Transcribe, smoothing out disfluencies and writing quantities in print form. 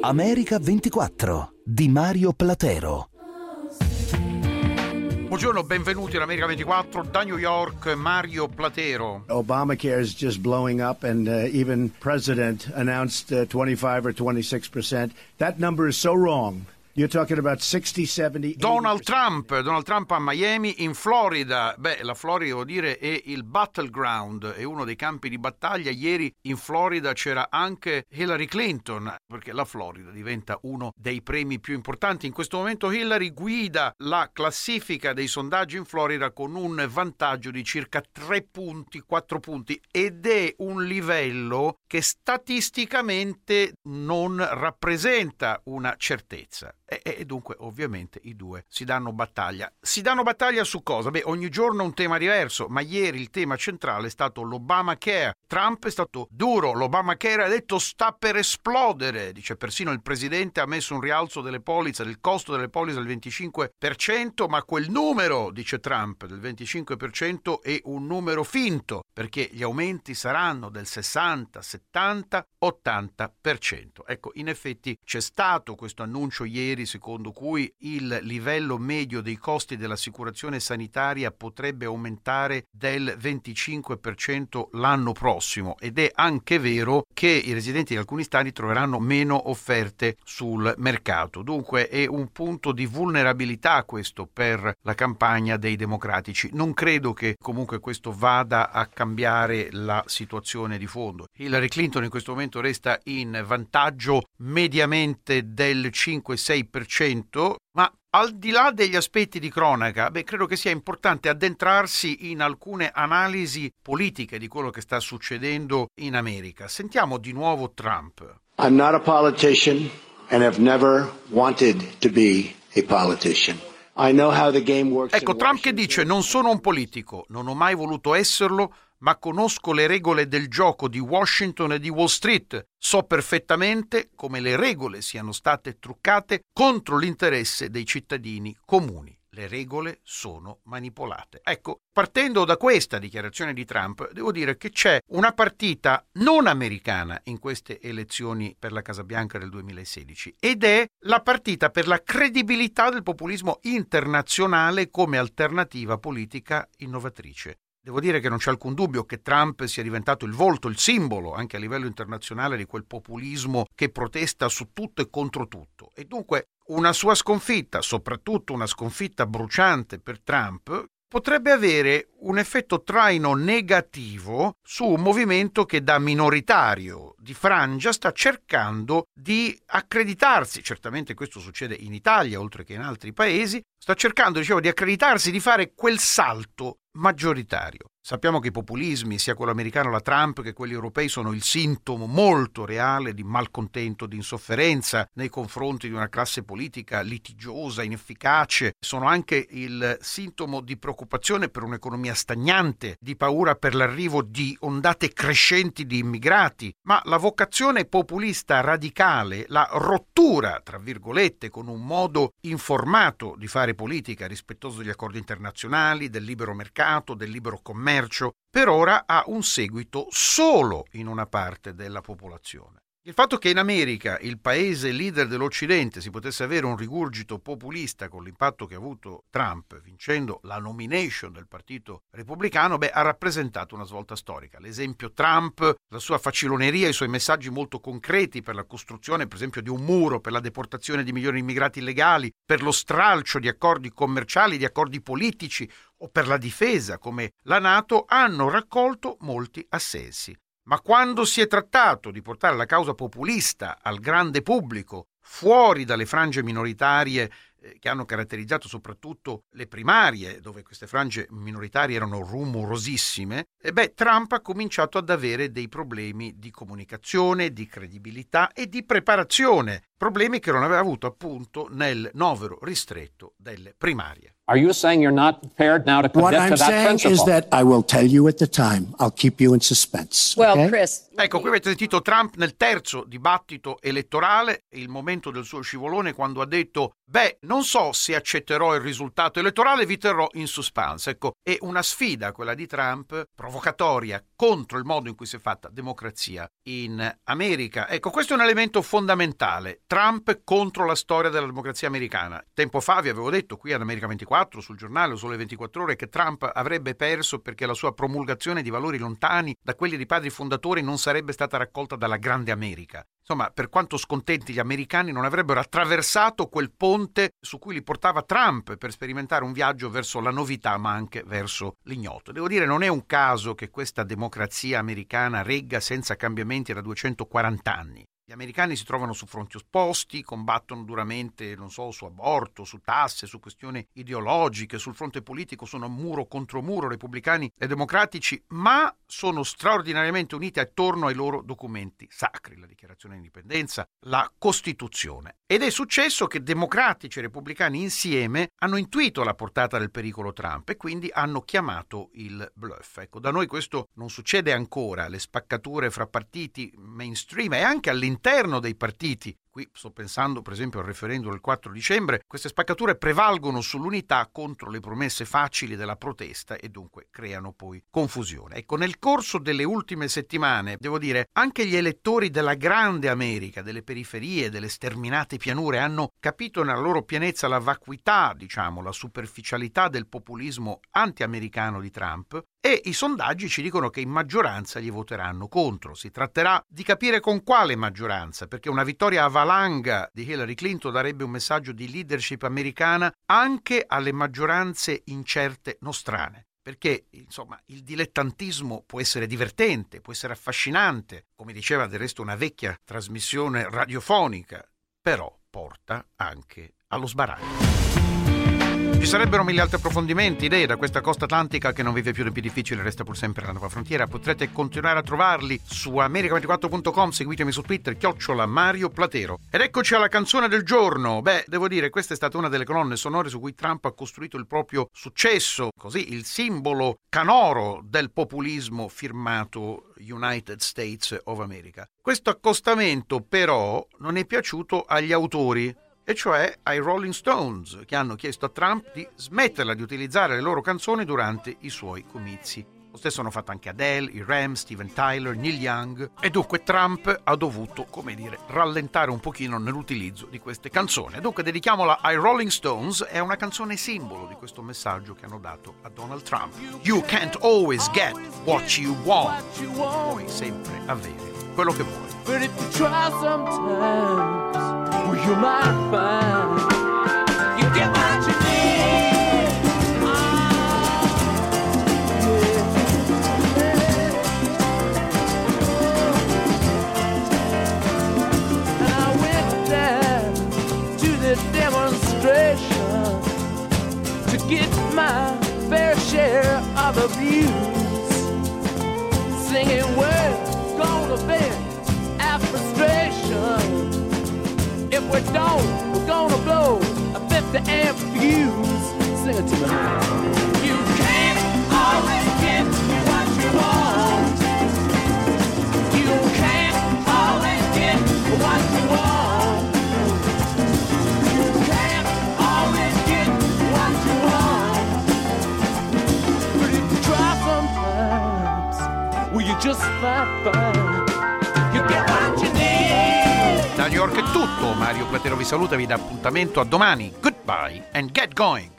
America 24 di Mario Platero. Buongiorno, benvenuti all'America 24 da New York, Mario Platero. Obamacare is just blowing up, and even President announced 25 or 26%. That number is so wrong. You're talking about 60, 70, 80%. Donald Trump a Miami, in Florida. Beh, la Florida, devo dire, è il battleground, è uno dei campi di battaglia. Ieri in Florida c'era anche Hillary Clinton, perché la Florida diventa uno dei premi più importanti. In questo momento Hillary guida la classifica dei sondaggi in Florida con un vantaggio di circa 3 punti, 4 punti, ed è un livello che statisticamente non rappresenta una certezza. E dunque ovviamente i due si danno battaglia. Si danno battaglia su cosa? Beh, ogni giorno un tema diverso, ma ieri il tema centrale è stato l'Obamacare. Trump è stato duro, l'Obamacare ha detto sta per esplodere, dice persino il presidente ha messo un rialzo delle polizze, del costo delle polizze del 25%, ma quel numero, dice Trump, del 25% è un numero finto, perché gli aumenti saranno del 60, 70, 80%. Ecco, in effetti c'è stato questo annuncio ieri secondo cui il livello medio dei costi dell'assicurazione sanitaria potrebbe aumentare del 25% l'anno prossimo, ed è anche vero che i residenti di alcuni stati troveranno meno offerte sul mercato. Dunque è un punto di vulnerabilità questo per la campagna dei democratici. Non credo che comunque questo vada a cambiare la situazione di fondo. Hillary Clinton in questo momento resta in vantaggio mediamente del 5-6%, ma al di là degli aspetti di cronaca, credo che sia importante addentrarsi in alcune analisi politiche di quello che sta succedendo in America. Sentiamo di nuovo Trump. I'm not a politician and have never wanted to be a politician. I know how the game works. Ecco, Trump che dice: non sono un politico, non ho mai voluto esserlo, ma conosco le regole del gioco di Washington e di Wall Street. So perfettamente come le regole siano state truccate contro l'interesse dei cittadini comuni. Le regole sono manipolate. Ecco, partendo da questa dichiarazione di Trump, devo dire che c'è una partita non americana in queste elezioni per la Casa Bianca del 2016, ed è la partita per la credibilità del populismo internazionale come alternativa politica innovatrice. Devo dire che non c'è alcun dubbio che Trump sia diventato il volto, il simbolo anche a livello internazionale di quel populismo che protesta su tutto e contro tutto. E dunque una sua sconfitta, soprattutto una sconfitta bruciante per Trump, potrebbe avere un effetto traino negativo su un movimento che da minoritario di frangia sta cercando di accreditarsi. Certamente questo succede in Italia oltre che in altri paesi. Sta cercando, di accreditarsi, di fare quel salto maggioritario. Sappiamo che i populismi, sia quello americano la Trump che quelli europei, sono il sintomo molto reale di malcontento, di insofferenza nei confronti di una classe politica litigiosa, inefficace. Sono anche il sintomo di preoccupazione per un'economia stagnante, di paura per l'arrivo di ondate crescenti di immigrati. Ma la vocazione populista radicale, la rottura, tra virgolette, con un modo informato di fare politica, rispettoso degli accordi internazionali, del libero mercato, del libero commercio, per ora ha un seguito solo in una parte della popolazione. Il fatto che in America, il paese leader dell'Occidente, si potesse avere un rigurgito populista con l'impatto che ha avuto Trump, vincendo la nomination del Partito Repubblicano, ha rappresentato una svolta storica. L'esempio Trump, la sua faciloneria, i suoi messaggi molto concreti per la costruzione, per esempio, di un muro, per la deportazione di milioni di immigrati illegali, per lo stralcio di accordi commerciali, di accordi politici o per la difesa, come la NATO, hanno raccolto molti assensi. Ma quando si è trattato di portare la causa populista al grande pubblico, fuori dalle frange minoritarie che hanno caratterizzato soprattutto le primarie, dove queste frange minoritarie erano rumorosissime, Trump ha cominciato ad avere dei problemi di comunicazione, di credibilità e di preparazione, problemi che non aveva avuto appunto nel novero ristretto delle primarie. Are you saying you're not prepared now to commit to that principle? What I'm saying is that I will tell you at the time. I'll keep you in suspense. Well, okay? Chris. Ecco, qui avete sentito Trump nel terzo dibattito elettorale, il momento del suo scivolone, quando ha detto: non non so se accetterò il risultato elettorale, vi terrò in suspense. Ecco, è una sfida quella di Trump, provocatoria, contro il modo in cui si è fatta democrazia in America. Ecco, questo è un elemento fondamentale. Trump contro la storia della democrazia americana. Tempo fa vi avevo detto qui ad America 24, sul giornale o Sole 24 Ore, che Trump avrebbe perso perché la sua promulgazione di valori lontani da quelli dei padri fondatori non sarebbe stata raccolta dalla grande America. Insomma, per quanto scontenti gli americani, non avrebbero attraversato quel ponte su cui li portava Trump per sperimentare un viaggio verso la novità, ma anche verso l'ignoto. Devo dire, non è un caso che questa democrazia americana regga senza cambiamenti da 240 anni. Gli americani si trovano su fronti opposti, combattono duramente, non so, su aborto, su tasse, su questioni ideologiche, sul fronte politico sono muro contro muro, repubblicani e democratici, ma sono straordinariamente uniti attorno ai loro documenti sacri, la Dichiarazione di Indipendenza, la Costituzione. Ed è successo che democratici e repubblicani insieme hanno intuito la portata del pericolo Trump e quindi hanno chiamato il bluff. Ecco, da noi questo non succede ancora, le spaccature fra partiti mainstream e anche all'interno dei partiti. Qui sto pensando per esempio al referendum del 4 dicembre, queste spaccature prevalgono sull'unità contro le promesse facili della protesta e dunque creano poi confusione. Ecco, nel corso delle ultime settimane, devo dire, anche gli elettori della grande America, delle periferie, delle sterminate pianure, hanno capito nella loro pienezza la vacuità, diciamo, la superficialità del populismo anti-americano di Trump, e i sondaggi ci dicono che in maggioranza gli voteranno contro. Si tratterà di capire con quale maggioranza, perché una vittoria a valanga di Hillary Clinton darebbe un messaggio di leadership americana anche alle maggioranze incerte nostrane. Perché, insomma, il dilettantismo può essere divertente, può essere affascinante, come diceva del resto una vecchia trasmissione radiofonica, però porta anche allo sbaraglio. Ci sarebbero mille altri approfondimenti, idee da questa costa atlantica che non vive più del più difficile, resta pur sempre la nuova frontiera. Potrete continuare a trovarli su america24.com, seguitemi su Twitter, @Mario Platero. Ed eccoci alla canzone del giorno. Beh, devo dire, questa è stata una delle colonne sonore su cui Trump ha costruito il proprio successo, così il simbolo canoro del populismo firmato United States of America. Questo accostamento però non è piaciuto agli autori, e cioè ai Rolling Stones, che hanno chiesto a Trump di smetterla di utilizzare le loro canzoni durante i suoi comizi. Lo stesso hanno fatto anche Adele, i Ram, Steven Tyler, Neil Young, e dunque Trump ha dovuto, come dire, rallentare un pochino nell'utilizzo di queste canzoni. Dunque dedichiamola ai Rolling Stones, è una canzone simbolo di questo messaggio che hanno dato a Donald Trump. You can't always get what you want. Puoi sempre avere quello che vuoi. But if you try sometimes, well, you might find you get what you need. And I went down to the demonstration to get my fair share of abuse, singing words gonna vent our frustration. If we don't, we're gonna blow a 50 amp fuse. Sing it to me. You can't always get what you want. You can't always get what you want. You can't always get what you want. But if you try sometimes, well, you just might find you get what you need. Da New York è tutto, Mario Platero vi saluta e vi dà appuntamento a domani. Goodbye and get going.